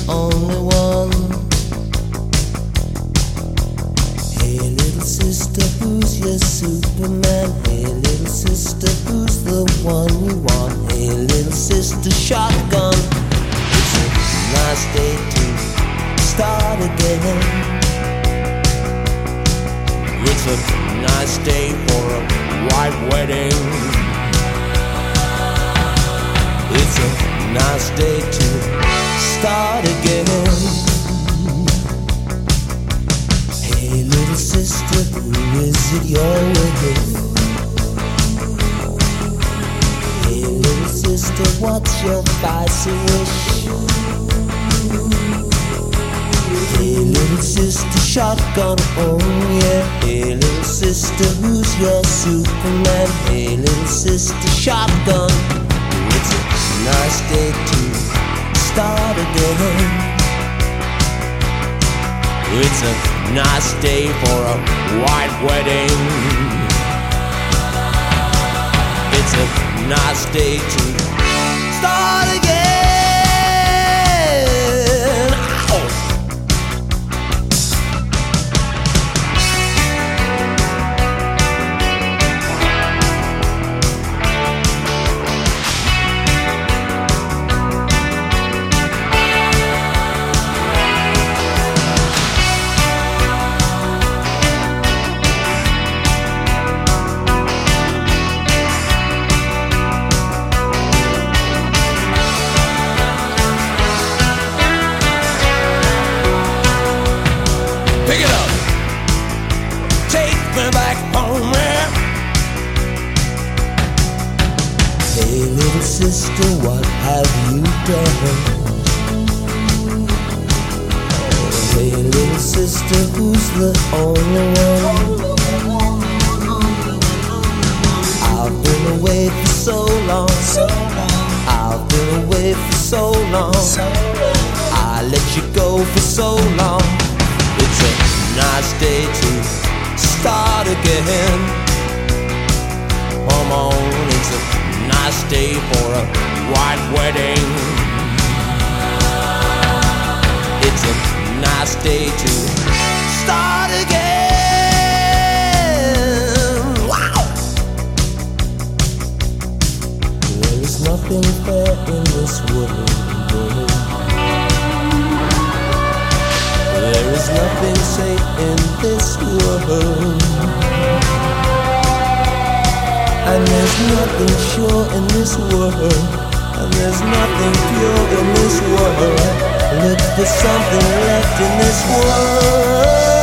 only one. Hey little sister, who's your Superman? Hey little sister, who's the one you want? Hey little sister, shotgun. It's a nice day to start again. It's a nice day for a white wedding. It's a nice day to start again. Hey little sister, who is it you're with? Hey little sister, what's your spicy wish? Hey little sister, shotgun, oh yeah. Hey little sister, who's your Superman? Hey little sister, shotgun. It's a nice day to start again. It's a nice day for a white wedding. It's a nice day to start again. Ow! Pick it up, take me back home, man. Hey little sister, what have you done? Hey little sister, who's the only one? I've been away for so long. I've been away for so long. I let you go for so long. It's a nice day to start again. Come on, it's a nice day for a white wedding. It's a nice day to start again. Wow! There is nothing fair in this world. There is nothing safe in this world, and there's nothing sure in this world, and there's nothing pure in this world. Look for something left in this world.